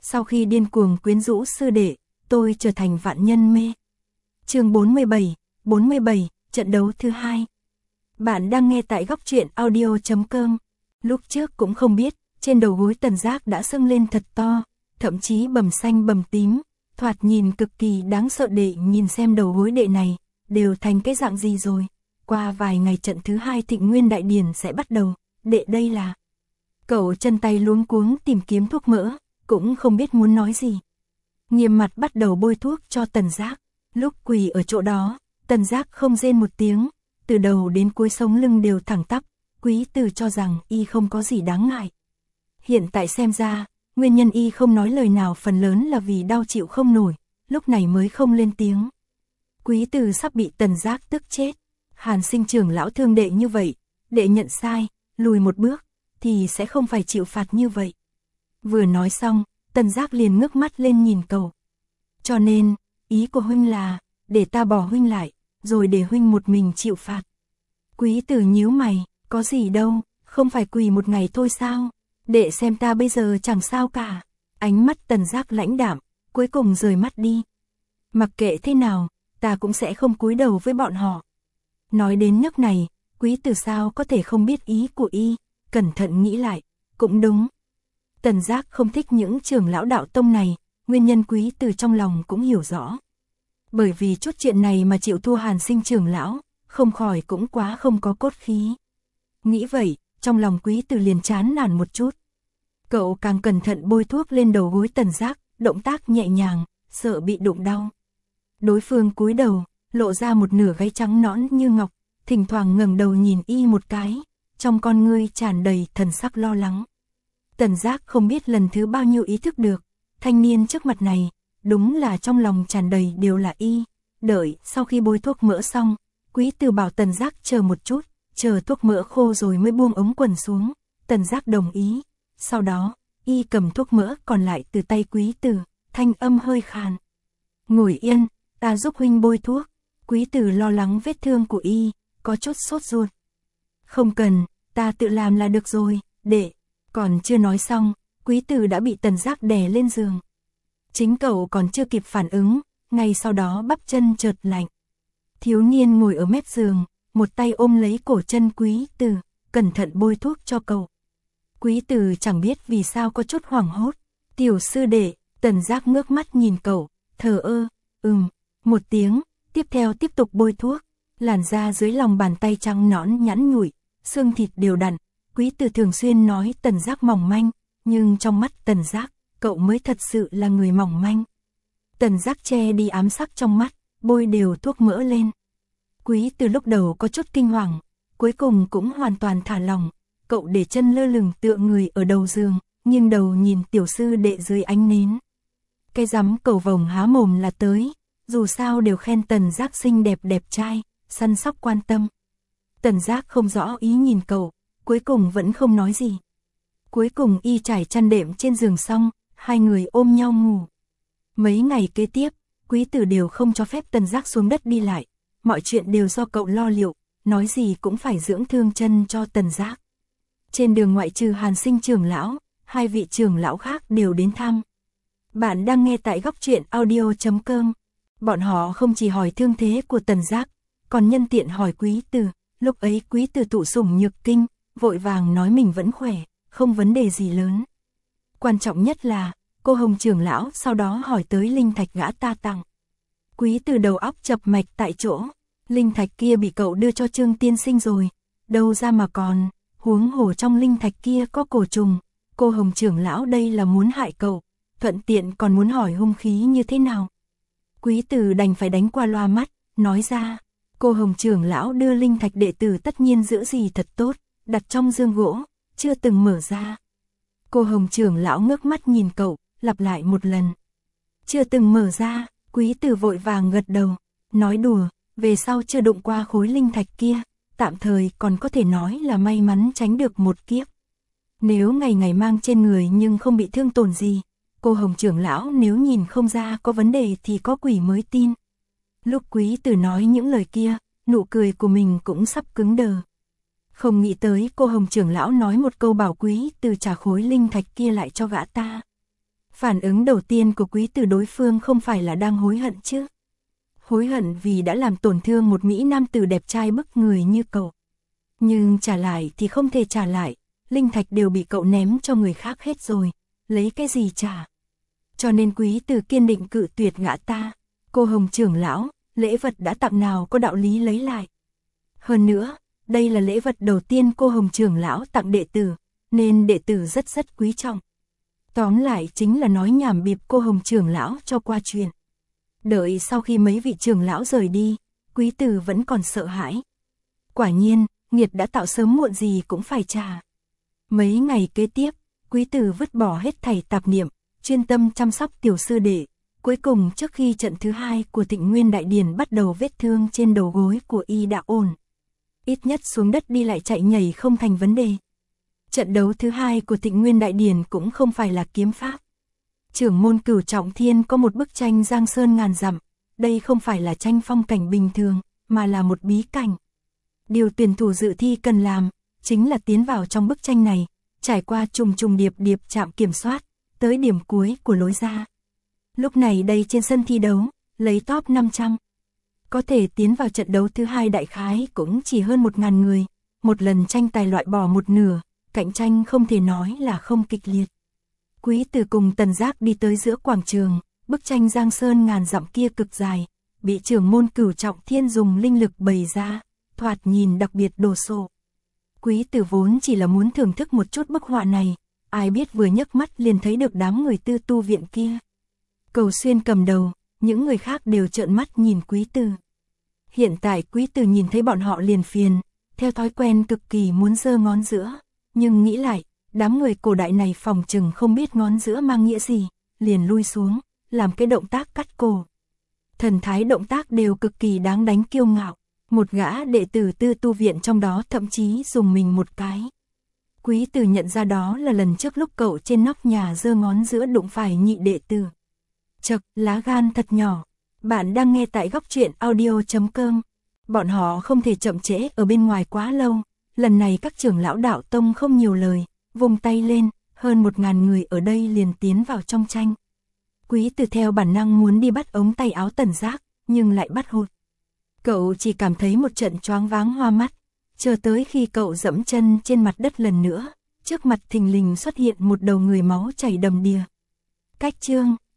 Sau khi điên cuồng quyến rũ sư đệ, tôi trở thành vạn nhân mê. Chương 47, trận đấu thứ 2. Bạn đang nghe tại góc truyện audio.com. Lúc trước cũng không biết, trên đầu gối Tần Giác đã sưng lên thật to, thậm chí bầm xanh bầm tím, thoạt nhìn cực kỳ đáng sợ. Đệ nhìn xem đầu gối đệ này, đều thành cái dạng gì rồi. Qua vài ngày trận thứ 2 Thịnh Nguyên Đại Điển sẽ bắt đầu, đệ đây là... Cậu chân tay luống cuống tìm kiếm thuốc mỡ, cũng không biết muốn nói gì. Nghiêm mặt bắt đầu bôi thuốc cho Tần Giác. Lúc quỳ ở chỗ đó, Tần Giác không rên một tiếng, từ đầu đến cuối sống lưng đều thẳng tắp. Quý Từ cho rằng y không có gì đáng ngại. Hiện tại xem ra, nguyên nhân y không nói lời nào phần lớn là vì đau chịu không nổi, lúc này mới không lên tiếng. Quý Từ sắp bị Tần Giác tức chết. Hàn Sinh trưởng lão thương đệ như vậy, đệ nhận sai, lùi một bước, thì sẽ không phải chịu phạt như vậy. Vừa nói xong, Tần Giác liền ngước mắt lên nhìn cậu. Cho nên, ý của huynh là, để ta bỏ huynh lại, rồi để huynh một mình chịu phạt. Quý Từ nhíu mày, có gì đâu, không phải quỳ một ngày thôi sao, đệ xem ta bây giờ chẳng sao cả. Ánh mắt Tần Giác lãnh đạm, cuối cùng rời mắt đi. Mặc kệ thế nào, ta cũng sẽ không cúi đầu với bọn họ. Nói đến nước này, Quý Từ sao có thể không biết ý của y, cẩn thận nghĩ lại, cũng đúng. Tần Giác không thích những trưởng lão đạo tông này, nguyên nhân Quý Từ trong lòng cũng hiểu rõ. Bởi vì chút chuyện này mà chịu thua Hàn Sinh trưởng lão, không khỏi cũng quá không có cốt khí. Nghĩ vậy, trong lòng Quý Từ liền chán nản một chút. Cậu càng cẩn thận bôi thuốc lên đầu gối Tần Giác, động tác nhẹ nhàng, sợ bị đụng đau. Đối phương cúi đầu, lộ ra một nửa gáy trắng nõn như ngọc, thỉnh thoảng ngẩng đầu nhìn y một cái, trong con ngươi tràn đầy thần sắc lo lắng. Tần Giác không biết lần thứ bao nhiêu ý thức được, thanh niên trước mặt này, đúng là trong lòng tràn đầy đều là y. Đợi sau khi bôi thuốc mỡ xong, Quý Từ bảo Tần Giác chờ một chút, chờ thuốc mỡ khô rồi mới buông ống quần xuống. Tần Giác đồng ý. Sau đó, y cầm thuốc mỡ còn lại từ tay Quý Từ, thanh âm hơi khàn. Ngồi yên, ta giúp huynh bôi thuốc. Quý Từ lo lắng vết thương của y, có chút sốt ruột. Không cần, ta tự làm là được rồi, đệ. Còn chưa nói xong, Quý Từ đã bị Tần Giác đè lên giường. Chính cậu còn chưa kịp phản ứng, ngay sau đó bắp chân chợt lạnh. Thiếu niên ngồi ở mép giường, một tay ôm lấy cổ chân Quý Từ, cẩn thận bôi thuốc cho cậu. Quý Từ chẳng biết vì sao có chút hoảng hốt. Tiểu sư đệ, Tần Giác ngước mắt nhìn cậu, thờ ơ, một tiếng, tiếp theo tiếp tục bôi thuốc. Làn da dưới lòng bàn tay trắng nõn nhẵn nhụi, xương thịt đều đặn. Quý Từ thường xuyên nói Tần Giác mỏng manh, nhưng trong mắt Tần Giác, cậu mới thật sự là người mỏng manh. Tần Giác che đi ám sắc trong mắt, bôi đều thuốc mỡ lên. Quý Từ lúc đầu có chút kinh hoàng, cuối cùng cũng hoàn toàn thả lỏng. Cậu để chân lơ lửng tựa người ở đầu giường, nghiêng đầu nhìn tiểu sư đệ dưới ánh nến. Cái rắm cầu vồng há mồm là tới, dù sao đều khen Tần Giác xinh đẹp đẹp trai, săn sóc quan tâm. Tần Giác không rõ ý nhìn cậu, cuối cùng vẫn không nói gì. Cuối cùng y trải chăn đệm trên giường xong, hai người ôm nhau ngủ. Mấy ngày kế tiếp, Quý Từ đều không cho phép Tần Giác xuống đất đi lại, mọi chuyện đều do cậu lo liệu, nói gì cũng phải dưỡng thương chân cho Tần Giác. Trên đường ngoại trừ Hàn Sinh trưởng lão, hai vị trưởng lão khác đều đến thăm. Bạn đang nghe tại góc truyện audio.com. Bọn họ không chỉ hỏi thương thế của Tần Giác, còn nhân tiện hỏi Quý Từ. Lúc ấy Quý Từ tụ sủng nhược kinh, vội vàng nói mình vẫn khỏe, không vấn đề gì lớn. Quan trọng nhất là, cô Hồng trưởng lão sau đó hỏi tới linh thạch gã ta tặng. Quý Từ đầu óc chập mạch tại chỗ, linh thạch kia bị cậu đưa cho Trương tiên sinh rồi, đâu ra mà còn, huống hồ trong linh thạch kia có cổ trùng, cô Hồng trưởng lão đây là muốn hại cậu, thuận tiện còn muốn hỏi hung khí như thế nào. Quý Từ đành phải đánh qua loa mắt, nói ra, cô Hồng trưởng lão đưa linh thạch đệ tử tất nhiên giữ gì thật tốt, đặt trong dương gỗ, chưa từng mở ra. Cô Hồng trưởng lão ngước mắt nhìn cậu, lặp lại một lần. Chưa từng mở ra, Quý Từ vội vàng gật đầu, nói đùa, về sau chưa đụng qua khối linh thạch kia, tạm thời còn có thể nói là may mắn tránh được một kiếp. Nếu ngày ngày mang trên người nhưng không bị thương tổn gì, cô Hồng trưởng lão nếu nhìn không ra có vấn đề thì có quỷ mới tin. Lúc Quý Từ nói những lời kia, nụ cười của mình cũng sắp cứng đờ. Không nghĩ tới cô Hồng trưởng lão nói một câu bảo Quý Từ trả khối linh thạch kia lại cho gã ta. Phản ứng đầu tiên của Quý Tử đối phương không phải là đang hối hận chứ. Hối hận vì đã làm tổn thương một mỹ nam tử đẹp trai bức người như cậu. Nhưng trả lại thì không thể trả lại, linh thạch đều bị cậu ném cho người khác hết rồi, lấy cái gì trả. Cho nên Quý Tử kiên định cự tuyệt gã ta. Cô Hồng trưởng lão, lễ vật đã tặng nào có đạo lý lấy lại. Hơn nữa, đây là lễ vật đầu tiên cô Hồng trưởng lão tặng đệ tử, nên đệ tử rất quý trọng. Tóm lại chính là nói nhảm bịp cô Hồng trưởng lão cho qua chuyện. Đợi sau khi mấy vị trưởng lão rời đi, Quý Tử vẫn còn sợ hãi. Quả nhiên, nghiệt đã tạo sớm muộn gì cũng phải trả. Mấy ngày kế tiếp, Quý Tử vứt bỏ hết thảy tạp niệm, chuyên tâm chăm sóc tiểu sư đệ. Cuối cùng trước khi trận thứ 2 của Thịnh Nguyên Đại Điển bắt đầu, vết thương trên đầu gối của y đã ổn. Ít nhất xuống đất đi lại chạy nhảy không thành vấn đề. Trận đấu thứ 2 của Thịnh Nguyên Đại Điển cũng không phải là kiếm pháp. Trưởng môn Cửu Trọng Thiên có một bức tranh Giang Sơn ngàn dặm. Đây không phải là tranh phong cảnh bình thường, mà là một bí cảnh. Điều tuyển thủ dự thi cần làm, chính là tiến vào trong bức tranh này, trải qua trùng điệp trạm kiểm soát, tới điểm cuối của lối ra. Lúc này đây trên sân thi đấu, lấy top 500. Có thể tiến vào trận đấu thứ 2 đại khái cũng chỉ hơn 1000 người, một lần tranh tài loại bỏ một nửa, cạnh tranh không thể nói là không kịch liệt. Quý Tử cùng Tần Giác đi tới giữa quảng trường, bức tranh Giang Sơn ngàn dặm kia cực dài, bị trưởng môn Cửu Trọng Thiên dùng linh lực bày ra, thoạt nhìn đặc biệt đồ sộ. Quý Tử vốn chỉ là muốn thưởng thức một chút bức họa này, ai biết vừa nhấc mắt liền thấy được đám người Tư Tu viện kia. Cầu Xuyên cầm đầu, những người khác đều trợn mắt nhìn Quý Tử. Hiện tại Quý Tử nhìn thấy bọn họ liền phiền, theo thói quen cực kỳ muốn giơ ngón giữa, nhưng nghĩ lại, đám người cổ đại này phòng chừng không biết ngón giữa mang nghĩa gì, liền lui xuống, làm cái động tác cắt cổ. Thần thái động tác đều cực kỳ đáng đánh kiêu ngạo, một gã đệ tử Tư Tu viện trong đó thậm chí dùng mình một cái. Quý Tử nhận ra đó là lần trước lúc cậu trên nóc nhà giơ ngón giữa đụng phải nhị đệ tử. Chậc, lá gan thật nhỏ. Bạn đang nghe tại góc truyện audio.com. Bọn họ không thể chậm trễ ở bên ngoài quá lâu. Lần này các trưởng lão đạo tông không nhiều lời, vùng tay lên, hơn 1000 người ở đây liền tiến vào trong tranh. Quý Tử theo bản năng muốn đi bắt ống tay áo Tần Giác, nhưng lại bắt hụt. Cậu chỉ cảm thấy một trận choáng váng hoa mắt, chờ tới khi cậu dẫm chân trên mặt đất lần nữa, trước mặt thình lình xuất hiện một đầu người máu chảy đầm đìa. Cách chương